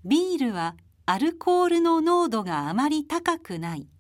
ビールはアルコールの濃度があまり高くない。